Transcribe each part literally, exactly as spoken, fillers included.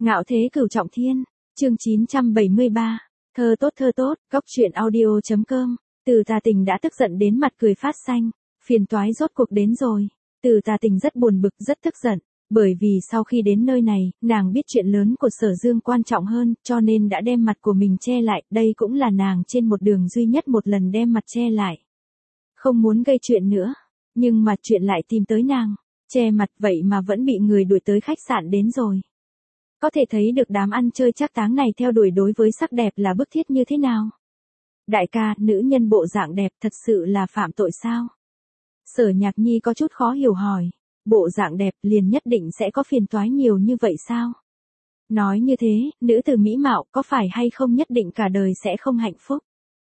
Ngạo thế cửu trọng thiên, chương chín trăm bảy mươi ba, thơ tốt thơ tốt, góc truyện audio.com, Từ Tà Tình đã tức giận đến mặt cười phát xanh, phiền toái rốt cuộc đến rồi. Từ Tà Tình rất buồn bực, rất tức giận, bởi vì sau khi đến nơi này, nàng biết chuyện lớn của Sở Dương quan trọng hơn, cho nên đã đem mặt của mình che lại, đây cũng là nàng trên một đường duy nhất một lần đem mặt che lại. Không muốn gây chuyện nữa, nhưng mà chuyện lại tìm tới nàng, che mặt vậy mà vẫn bị người đuổi tới khách sạn đến rồi. Có thể thấy được đám ăn chơi trác táng này theo đuổi đối với sắc đẹp là bức thiết như thế nào. Đại ca, nữ nhân bộ dạng đẹp thật sự là phạm tội sao? Sở Nhạc Nhi có chút khó hiểu hỏi, bộ dạng đẹp liền nhất định sẽ có phiền toái nhiều như vậy sao? Nói như thế, nữ tử mỹ mạo có phải hay không nhất định cả đời sẽ không hạnh phúc?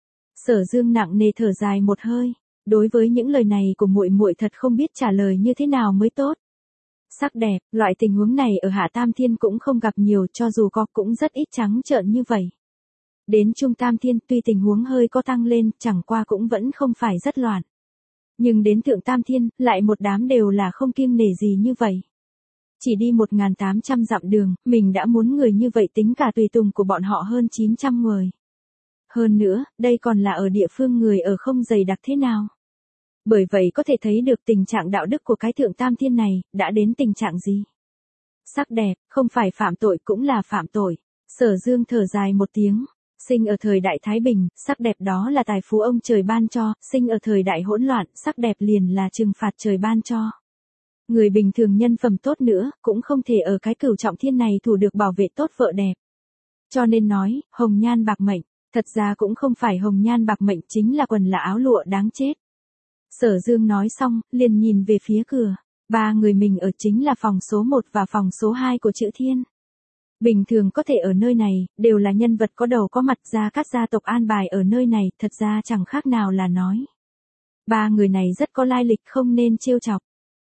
Sở Dương nặng nề thở dài một hơi, đối với những lời này của muội muội thật không biết trả lời như thế nào mới tốt. Sắc đẹp, loại tình huống này ở Hạ Tam Thiên cũng không gặp nhiều, cho dù có cũng rất ít trắng trợn như vậy. Đến Trung Tam Thiên tuy tình huống hơi có tăng lên, chẳng qua cũng vẫn không phải rất loạn. Nhưng đến Thượng Tam Thiên, lại một đám đều là không kiêng nể gì như vậy. Chỉ đi một nghìn tám trăm dặm đường, mình đã muốn người như vậy tính cả tùy tùng của bọn họ hơn chín trăm người. Hơn nữa, đây còn là ở địa phương người ở không dày đặc thế nào. Bởi vậy có thể thấy được tình trạng đạo đức của cái Thượng Tam Thiên này, đã đến tình trạng gì. Sắc đẹp, không phải phạm tội cũng là phạm tội. Sở Dương thở dài một tiếng. Sinh ở thời đại Thái Bình, sắc đẹp đó là tài phú ông trời ban cho, sinh ở thời đại hỗn loạn, sắc đẹp liền là trừng phạt trời ban cho. Người bình thường nhân phẩm tốt nữa, cũng không thể ở cái cửu trọng thiên này thủ được bảo vệ tốt vợ đẹp. Cho nên nói, hồng nhan bạc mệnh, thật ra cũng không phải hồng nhan bạc mệnh, chính là quần là áo lụa đáng chết. Sở Dương nói xong, liền nhìn về phía cửa, ba người mình ở chính là phòng số một và phòng số hai của Chữ Thiên. Bình thường có thể ở nơi này, đều là nhân vật có đầu có mặt, ra các gia tộc an bài ở nơi này, thật ra chẳng khác nào là nói. Ba người này rất có lai lịch, không nên trêu chọc.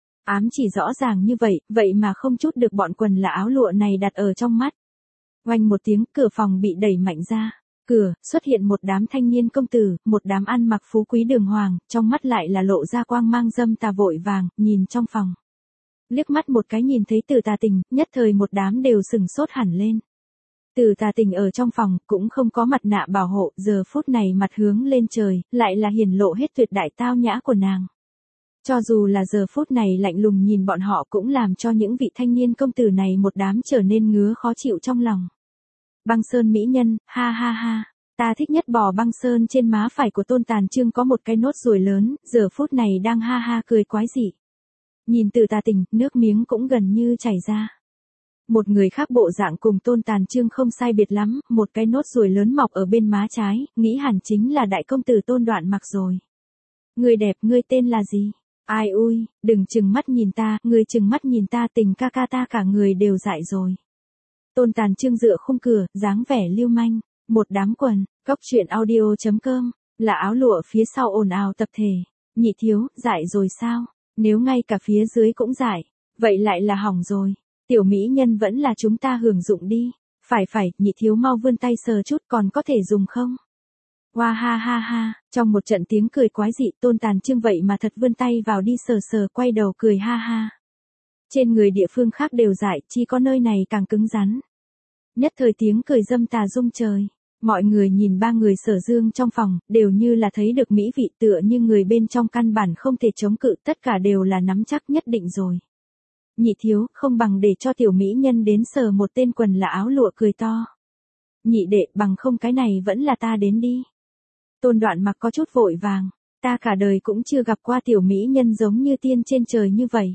Ám chỉ rõ ràng như vậy, vậy mà không chút được bọn quần là áo lụa này đặt ở trong mắt. Oanh một tiếng, cửa phòng bị đẩy mạnh ra. Cửa, xuất hiện một đám thanh niên công tử, một đám ăn mặc phú quý đường hoàng, trong mắt lại là lộ ra quang mang dâm tà, vội vàng, nhìn trong phòng. Liếc mắt một cái nhìn thấy Từ Tà Tình, nhất thời một đám đều sừng sốt hẳn lên. Từ Tà Tình ở trong phòng, cũng không có mặt nạ bảo hộ, giờ phút này mặt hướng lên trời, lại là hiển lộ hết tuyệt đại tao nhã của nàng. Cho dù là giờ phút này lạnh lùng nhìn bọn họ cũng làm cho những vị thanh niên công tử này một đám trở nên ngứa khó chịu trong lòng. Băng sơn mỹ nhân, ha ha ha, ta thích nhất bò băng sơn. Trên má phải của Tôn Tàn Trương có một cái nốt ruồi lớn, giờ phút này đang ha ha cười quái dị. Nhìn Từ Tà Tình, nước miếng cũng gần như chảy ra. Một người khác bộ dạng cùng Tôn Tàn Trương không sai biệt lắm, một cái nốt ruồi lớn mọc ở bên má trái, nghĩ hẳn chính là đại công tử Tôn Đoạn Mặc rồi. Người đẹp, ngươi tên là gì? Ai ui, đừng chừng mắt nhìn ta, ngươi chừng mắt nhìn ta, Tình ca ca ta cả người đều dại rồi. Tôn Tàn Trương dựa khung cửa, dáng vẻ lưu manh, một đám quần, góc truyện audio.com, là áo lụa phía sau ồn ào tập thể. Nhị thiếu, dại rồi sao? Nếu ngay cả phía dưới cũng dại, vậy lại là hỏng rồi. Tiểu mỹ nhân vẫn là chúng ta hưởng dụng đi. Phải phải, nhị thiếu mau vươn tay sờ chút, còn có thể dùng không? Hoa ha ha ha, trong một trận tiếng cười quái dị, Tôn Tàn Trương vậy mà thật vươn tay vào đi sờ sờ, quay đầu cười ha ha. Trên người địa phương khác đều dại, chỉ có nơi này càng cứng rắn. Nhất thời tiếng cười dâm tà rung trời. Mọi người nhìn ba người Sở Dương trong phòng, đều như là thấy được mỹ vị, tựa như người bên trong căn bản không thể chống cự, tất cả đều là nắm chắc nhất định rồi. Nhị thiếu, không bằng để cho tiểu mỹ nhân đến sờ một tên quần là áo lụa cười to. Nhị đệ, bằng không cái này vẫn là ta đến đi. Tôn Đoạn Mặc có chút vội vàng, ta cả đời cũng chưa gặp qua tiểu mỹ nhân giống như tiên trên trời như vậy.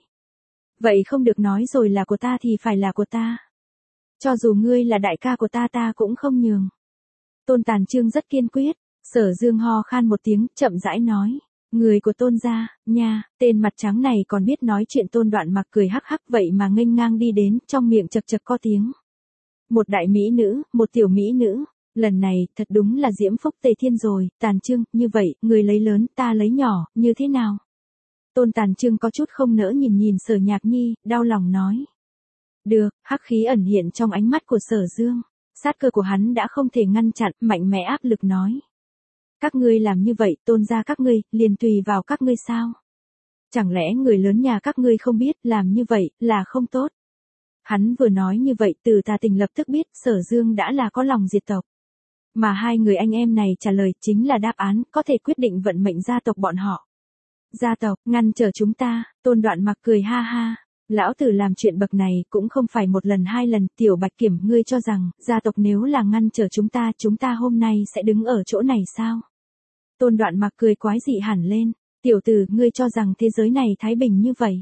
Vậy không được, nói rồi là của ta thì phải là của ta. Cho dù ngươi là đại ca của ta ta cũng không nhường. Tôn Tàn Trương rất kiên quyết. Sở Dương ho khan một tiếng, chậm rãi nói, người của Tôn gia, nha, tên mặt trắng này còn biết nói chuyện. Tôn Đoạn Mặc cười hắc hắc, vậy mà nghênh ngang đi đến, trong miệng chật chật có tiếng. Một đại mỹ nữ, một tiểu mỹ nữ, lần này thật đúng là diễm phúc tề thiên rồi. Tàn Trương, như vậy, người lấy lớn, ta lấy nhỏ, như thế nào? Tôn Tàn Trương có chút không nỡ nhìn nhìn Sở Nhạc Nhi, đau lòng nói. Được, hắc khí ẩn hiện trong ánh mắt của Sở Dương. Sát cơ của hắn đã không thể ngăn chặn, mạnh mẽ áp lực nói. Các ngươi làm như vậy, Tôn gia các ngươi, liền tùy vào các ngươi sao? Chẳng lẽ người lớn nhà các ngươi không biết, làm như vậy, là không tốt? Hắn vừa nói như vậy Từ Tà Tình lập tức biết Sở Dương đã là có lòng diệt tộc. Mà hai người anh em này trả lời chính là đáp án có thể quyết định vận mệnh gia tộc bọn họ. Gia tộc, ngăn trở chúng ta, Tôn Đoạn Mặc cười ha ha. Lão tử làm chuyện bậc này cũng không phải một lần hai lần, Tiểu Bạch Kiểm ngươi cho rằng, gia tộc nếu là ngăn trở chúng ta, chúng ta hôm nay sẽ đứng ở chỗ này sao? Tôn Đoạn Mặc cười quái dị hẳn lên, tiểu tử, ngươi cho rằng thế giới này thái bình như vậy.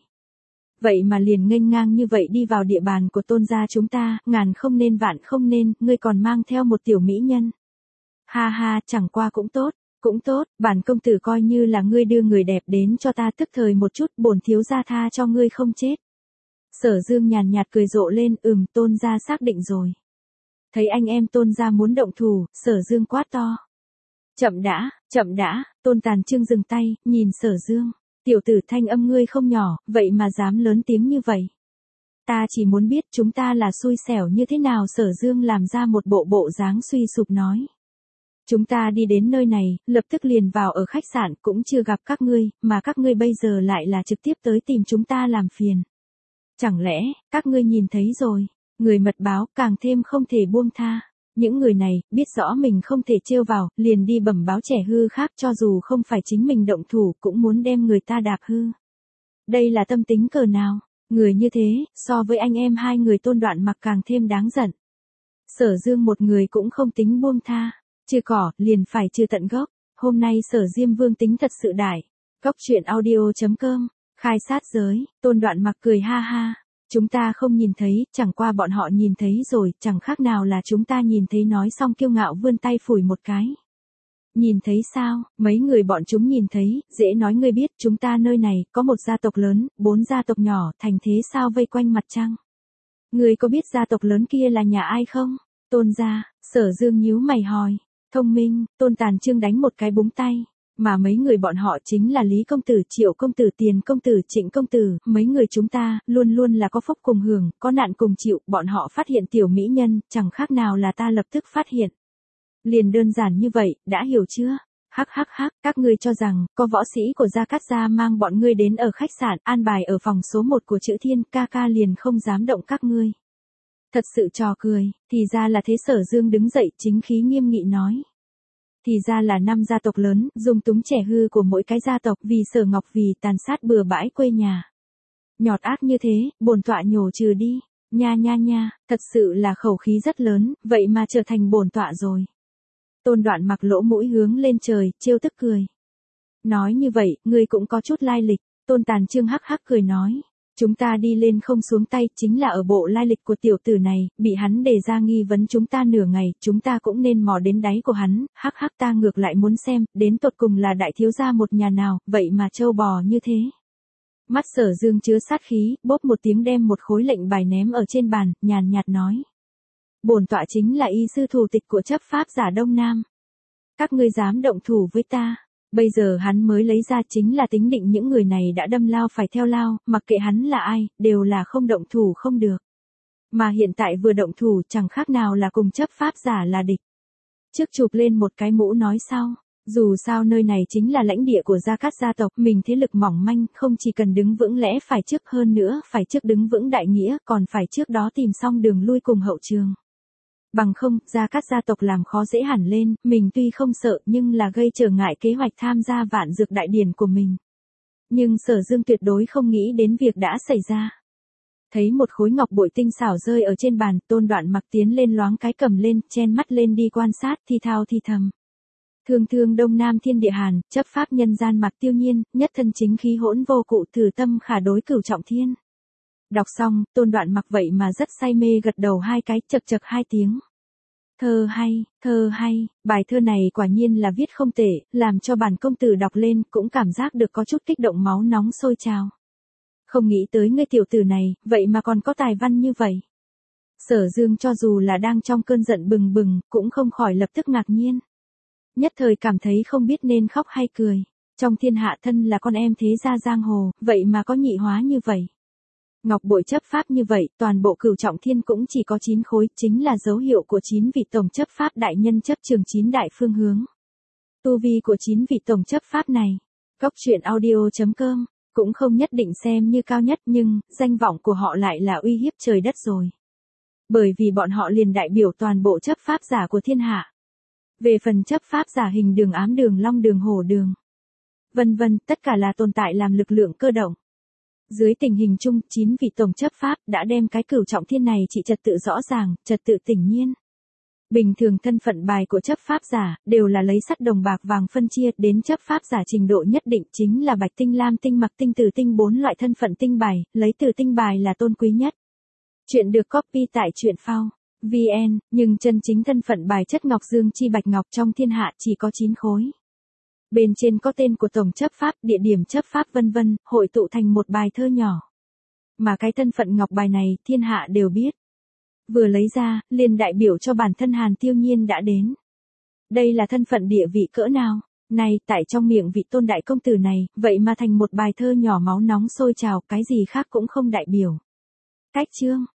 Vậy mà liền nghênh ngang như vậy đi vào địa bàn của Tôn gia chúng ta, ngàn không nên vạn không nên, ngươi còn mang theo một tiểu mỹ nhân. Ha ha, chẳng qua cũng tốt. Cũng tốt, bản công tử coi như là ngươi đưa người đẹp đến cho ta tức thời một chút, bổn thiếu gia tha cho ngươi không chết. Sở Dương nhàn nhạt cười rộ lên, ừm, Tôn gia xác định rồi. Thấy anh em Tôn gia muốn động thủ, Sở Dương quát to. Chậm đã, chậm đã, Tôn Tàn Trương dừng tay, nhìn Sở Dương. Tiểu tử, thanh âm ngươi không nhỏ, vậy mà dám lớn tiếng như vậy. Ta chỉ muốn biết chúng ta là xui xẻo như thế nào. Sở Dương làm ra một bộ bộ dáng suy sụp nói. Chúng ta đi đến nơi này, lập tức liền vào ở khách sạn, cũng chưa gặp các ngươi, mà các ngươi bây giờ lại là trực tiếp tới tìm chúng ta làm phiền. Chẳng lẽ, các ngươi nhìn thấy rồi, người mật báo càng thêm không thể buông tha. Những người này, biết rõ mình không thể trêu vào, liền đi bẩm báo trẻ hư khác, cho dù không phải chính mình động thủ cũng muốn đem người ta đạp hư. Đây là tâm tính cỡ nào, người như thế, so với anh em hai người Tôn Đoạn Mặc càng thêm đáng giận. Sở Dương một người cũng không tính buông tha. Trừ cỏ, liền phải trừ tận gốc. Hôm nay Sở Diêm Vương tính thật sự đại. Góc truyện audio chấm com, khai sát giới, Tôn Đoạn Mặc cười ha ha. Chúng ta không nhìn thấy, chẳng qua bọn họ nhìn thấy rồi, chẳng khác nào là chúng ta nhìn thấy. Nói xong kiêu ngạo vươn tay phủi một cái. Nhìn thấy sao, mấy người bọn chúng nhìn thấy, dễ nói ngươi biết chúng ta nơi này, có một gia tộc lớn, bốn gia tộc nhỏ, thành thế sao vây quanh mặt trăng. Ngươi có biết gia tộc lớn kia là nhà ai không? Tôn gia. Sở Dương nhíu mày hỏi. Thông minh, Tôn Tàn Trương đánh một cái búng tay, mà mấy người bọn họ chính là Lý Công Tử, Triệu Công Tử, Tiền Công Tử, Trịnh Công Tử, mấy người chúng ta, luôn luôn là có phúc cùng hưởng, có nạn cùng chịu, bọn họ phát hiện tiểu mỹ nhân, chẳng khác nào là ta lập tức phát hiện. Liền đơn giản như vậy, đã hiểu chưa? Hắc hắc hắc, các ngươi cho rằng, có võ sĩ của Gia Cát Gia mang bọn ngươi đến ở khách sạn, an bài ở phòng số một của Chữ Thiên, ca ca liền không dám động các ngươi. Thật sự trò cười, thì ra là thế. Sở Dương đứng dậy chính khí nghiêm nghị nói. Thì ra là năm gia tộc lớn, dung túng trẻ hư của mỗi cái gia tộc vì Sở Ngọc vì tàn sát bừa bãi quê nhà. Nhọt ác như thế, bổn tọa nhổ trừ đi, nha nha nha, thật sự là khẩu khí rất lớn, vậy mà trở thành bổn tọa rồi. Tôn Đoạn Mặc lỗ mũi hướng lên trời, trêu tức cười. Nói như vậy, ngươi cũng có chút lai lịch. Tôn Tàn Trương hắc hắc cười nói. Chúng ta đi lên không xuống tay, chính là ở bộ lai lịch của tiểu tử này, bị hắn đề ra nghi vấn chúng ta nửa ngày, chúng ta cũng nên mò đến đáy của hắn, hắc hắc ta ngược lại muốn xem, đến tột cùng là đại thiếu gia một nhà nào, vậy mà trâu bò như thế. Mắt Sở Dương chứa sát khí, bốp một tiếng đem một khối lệnh bài ném ở trên bàn, nhàn nhạt nói. Bổn tọa chính là y sư thủ tịch của chấp pháp giả Đông Nam. Các ngươi dám động thủ với ta. Bây giờ hắn mới lấy ra chính là tính định những người này đã đâm lao phải theo lao, mặc kệ hắn là ai, đều là không động thủ không được. Mà hiện tại vừa động thủ chẳng khác nào là cùng chấp pháp giả là địch. Trước chụp lên một cái mũ nói sau, dù sao nơi này chính là lãnh địa của Gia Cát gia tộc, mình thế lực mỏng manh, không chỉ cần đứng vững lẽ phải trước hơn nữa, phải trước đứng vững đại nghĩa, còn phải trước đó tìm xong đường lui cùng hậu trường. Bằng không, Gia Cát gia tộc làm khó dễ hẳn lên, mình tuy không sợ nhưng là gây trở ngại kế hoạch tham gia vạn dược đại điển của mình. Nhưng Sở Dương tuyệt đối không nghĩ đến việc đã xảy ra. Thấy một khối ngọc bội tinh xảo rơi ở trên bàn, Tôn Đoạn Mặc tiến lên loáng cái cầm lên, chen mắt lên đi quan sát, thi thao thi thầm. Thương thương Đông Nam thiên địa hàn, chấp pháp nhân gian Mặc Tiêu Nhiên, nhất thân chính khí hỗn vô cụ thử tâm khả đối cửu trọng thiên. Đọc xong, Tôn Đoạn Mặc vậy mà rất say mê gật đầu hai cái, chật chật hai tiếng. Thơ hay, thơ hay, bài thơ này quả nhiên là viết không tệ, làm cho bản công tử đọc lên cũng cảm giác được có chút kích động, máu nóng sôi trào. Không nghĩ tới ngươi tiểu tử này, vậy mà còn có tài văn như vậy. Sở Dương cho dù là đang trong cơn giận bừng bừng, cũng không khỏi lập tức ngạc nhiên. Nhất thời cảm thấy không biết nên khóc hay cười. Trong thiên hạ thân là con em thế gia giang hồ, vậy mà có nhị hóa như vậy. Ngọc bội chấp pháp như vậy, toàn bộ cửu trọng thiên cũng chỉ có chín khối, chính là dấu hiệu của chín vị tổng chấp pháp đại nhân chấp trường chín đại phương hướng. Tu vi của chín vị tổng chấp pháp này. Góc truyện audio chấm com Cũng không nhất định xem như cao nhất nhưng, danh vọng của họ lại là uy hiếp trời đất rồi. Bởi vì bọn họ liền đại biểu toàn bộ chấp pháp giả của thiên hạ. Về phần chấp pháp giả hình đường ám đường long đường hổ đường, vân vân, tất cả là tồn tại làm lực lượng cơ động. Dưới tình hình chung, chín vị tổng chấp pháp đã đem cái cửu trọng thiên này trị trật tự rõ ràng, trật tự tĩnh nhiên. Bình thường thân phận bài của chấp pháp giả đều là lấy sắt đồng bạc vàng phân chia, đến chấp pháp giả trình độ nhất định chính là bạch tinh lam tinh mặc tinh tử tinh bốn loại thân phận tinh bài, lấy từ tinh bài là tôn quý nhất. Chuyện được copy tại truyện phao chấm vn, nhưng chân chính thân phận bài chất ngọc dương chi bạch ngọc trong thiên hạ chỉ có chín khối. Bên trên có tên của tổng chấp pháp, địa điểm chấp pháp vân vân, hội tụ thành một bài thơ nhỏ. Mà cái thân phận ngọc bài này, thiên hạ đều biết. Vừa lấy ra, liền đại biểu cho bản thân Hàn Tiêu Nhiên đã đến. Đây là thân phận địa vị cỡ nào? Này, tại trong miệng vị tôn đại công tử này, vậy mà thành một bài thơ nhỏ máu nóng sôi trào, cái gì khác cũng không đại biểu. Cách chương